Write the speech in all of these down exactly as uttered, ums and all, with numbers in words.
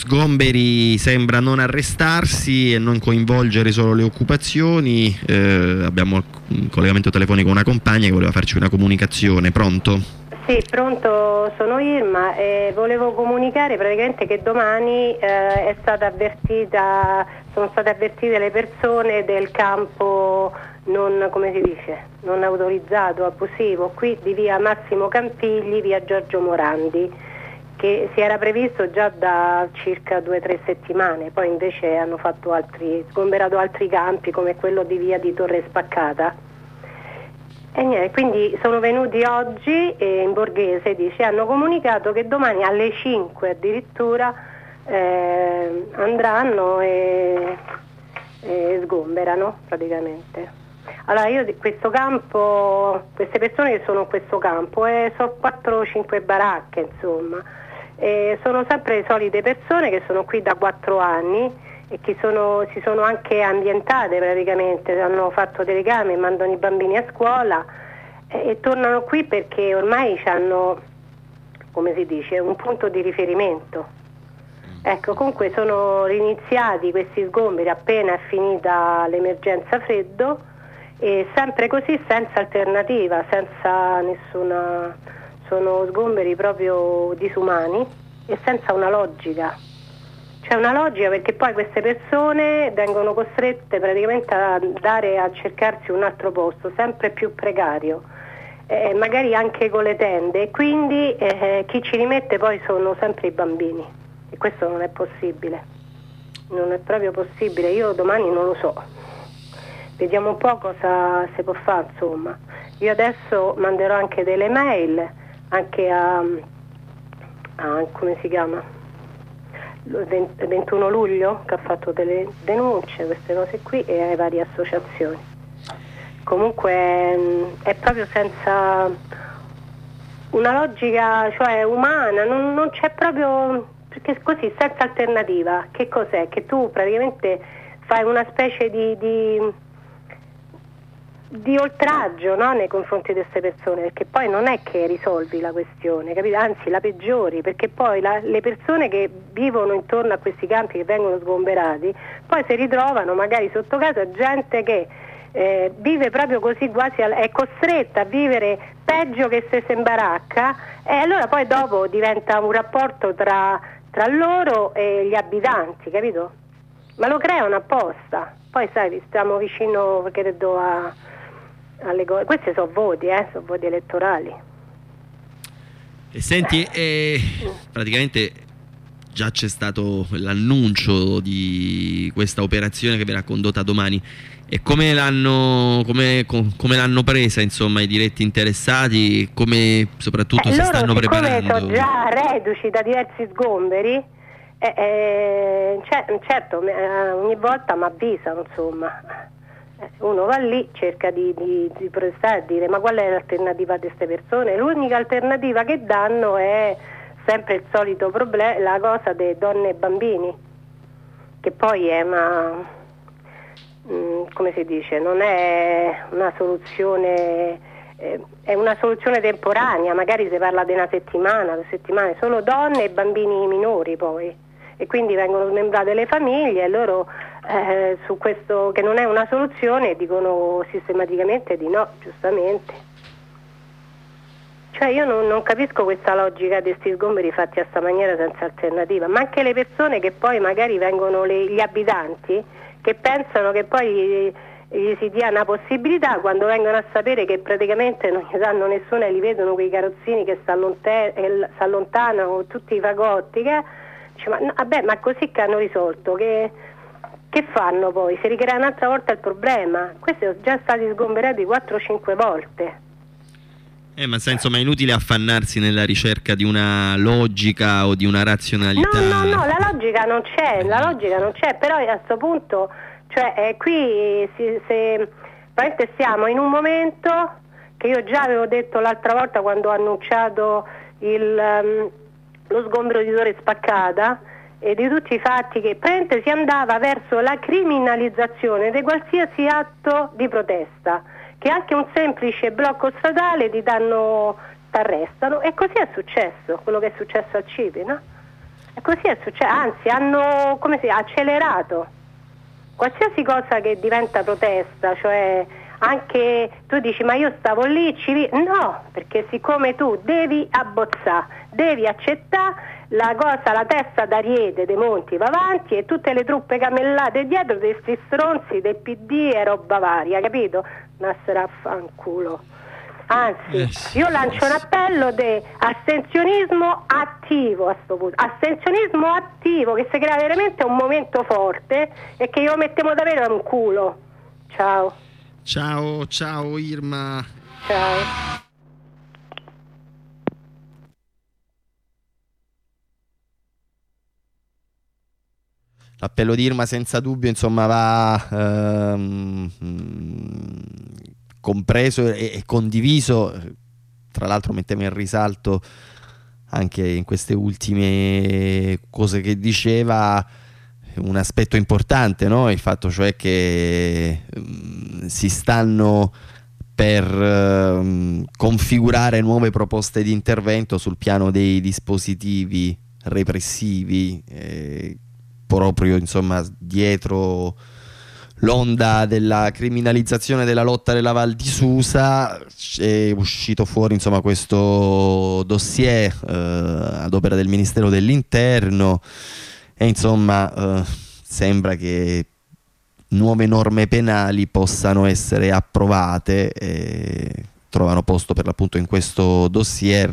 sgomberi sembra non arrestarsi e non coinvolgere solo le occupazioni. Eh, abbiamo un collegamento telefonico con una compagna che voleva farci una comunicazione. Pronto? Sì, pronto, sono Irma e volevo comunicare praticamente che domani eh, è stata avvertita, sono state avvertite le persone del campo non, come si dice, non autorizzato, abusivo, qui di via Massimo Campigli, via Giorgio Morandi, che si era previsto già da circa due o tre settimane, poi invece hanno fatto altri, sgomberato altri campi come quello di via di Torre Spaccata. E niente, quindi sono venuti oggi e in borghese, dice, hanno comunicato che domani alle cinque addirittura eh, andranno e, e sgomberano praticamente. Allora io di questo campo, queste persone che sono in questo campo, eh, sono quattro o cinque baracche insomma, e sono sempre le solite persone che sono qui da quattro anni e che sono, si sono anche ambientate praticamente, hanno fatto telecamere, mandano i bambini a scuola e, e tornano qui perché ormai hanno, come si dice, un punto di riferimento. Ecco, comunque sono riniziati questi sgomberi appena è finita l'emergenza freddo e sempre così senza alternativa, senza nessuna, sono sgomberi proprio disumani e senza una logica. C'è una logica perché poi queste persone vengono costrette praticamente a andare a cercarsi un altro posto, sempre più precario, eh, magari anche con le tende, e quindi eh, chi ci rimette poi sono sempre i bambini e questo non è possibile, non è proprio possibile, io domani non lo so, vediamo un po' cosa si può fare insomma. Io adesso manderò anche delle mail anche a, a come si chiama? Il ventuno luglio che ha fatto delle denunce, queste cose qui, e ai varie associazioni. Comunque mh, è proprio senza una logica, cioè umana, non, non c'è proprio, perché così senza alternativa. Che cos'è? Che tu praticamente fai una specie di, di di oltraggio, no? Nei confronti di queste persone, perché poi non è che risolvi la questione, capito? Anzi la peggiori, perché poi la, le persone che vivono intorno a questi campi che vengono sgomberati poi si ritrovano magari sotto casa gente che eh, vive proprio così, quasi al, è costretta a vivere peggio che se si imbaracca, e allora poi dopo diventa un rapporto tra, tra loro e gli abitanti, capito? Ma lo creano apposta. Poi sai, stiamo vicino, credo, a alle cose. Questi sono voti, eh, sono voti elettorali. E senti, eh, praticamente già c'è stato l'annuncio di questa operazione che verrà condotta domani. E come l'hanno, come, come l'hanno presa, insomma, i diretti interessati? Come soprattutto eh, si stanno preparando? Loro, sono già reduci da diversi sgomberi. Eh, eh, certo, ogni volta mi avvisano, insomma. Uno va lì, cerca di, di, di protestare e dire ma qual è l'alternativa a queste persone? L'unica alternativa che danno è sempre il solito problema, la cosa delle donne e bambini, che poi è una, mh, come si dice, non è una soluzione, eh, è una soluzione temporanea, magari si parla di una settimana, due settimane, solo donne e bambini minori poi, e quindi vengono smembrate le famiglie e loro Eh, su questo, che non è una soluzione, dicono sistematicamente di no, giustamente. Cioè io non, non capisco questa logica di questi sgomberi fatti a sta maniera senza alternativa, ma anche le persone che poi magari vengono, le, gli abitanti che pensano che poi gli, gli si dia una possibilità quando vengono a sapere che praticamente non gli danno nessuna e li vedono quei carrozzini che si allontanano, tutti i fagotti, che, dice, ma, no, vabbè, ma così che hanno risolto, che Che fanno poi? Si ricrea un'altra volta il problema. Questi sono già stati sgomberati quattro o cinque volte. Eh, ma insomma è inutile affannarsi nella ricerca di una logica o di una razionalità. No, no, no, la logica non c'è, la logica non c'è, però a questo punto, cioè eh, qui si, se, stiamo in un momento che io già avevo detto l'altra volta quando ho annunciato il, um, lo sgombero di Torre Spaccata, e di tutti i fatti che prende si andava verso la criminalizzazione di qualsiasi atto di protesta, che anche un semplice blocco stradale ti danno, t'arrestano, e così è successo quello che è successo al C I P I, no? E così è successo, anzi hanno come si, accelerato qualsiasi cosa che diventa protesta, cioè anche tu dici ma io stavo lì, ci... no, perché siccome tu devi abbozzare, devi accettare la cosa, la testa d'Ariete dei Monti va avanti e tutte le truppe camellate dietro dei sti stronzi del P D e roba varia, capito? Nassero a fanculo. Anzi, eh sì, io lancio un appello di astensionismo attivo a sto punto, astensionismo attivo, che si crea veramente un momento forte e che io mettiamo davvero un culo. Ciao. Ciao, ciao Irma. Ciao. L'appello di Irma senza dubbio, insomma, va ehm, compreso e, e condiviso. Tra l'altro mettiamo in risalto anche in queste ultime cose che diceva un aspetto importante, no? Il fatto cioè che um, si stanno per um, configurare nuove proposte di intervento sul piano dei dispositivi repressivi, eh, proprio insomma dietro l'onda della criminalizzazione della lotta della Val di Susa è uscito fuori insomma questo dossier eh, ad opera del Ministero dell'Interno e insomma eh, sembra che nuove norme penali possano essere approvate e trovano posto per l'appunto in questo dossier.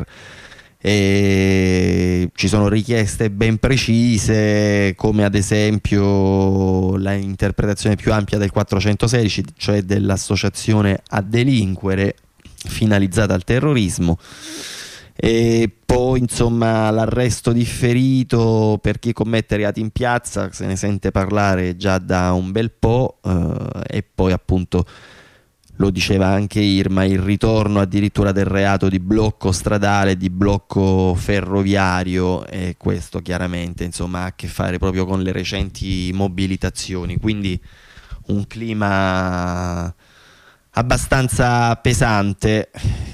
E ci sono richieste ben precise, come ad esempio l'interpretazione più ampia del quattrocentosedici, cioè dell'associazione a delinquere finalizzata al terrorismo, e poi insomma l'arresto differito per chi commette reati in piazza, se ne sente parlare già da un bel po', eh, e poi appunto lo diceva anche Irma, il ritorno addirittura del reato di blocco stradale, di blocco ferroviario, e questo chiaramente insomma ha a che fare proprio con le recenti mobilitazioni, quindi un clima abbastanza pesante.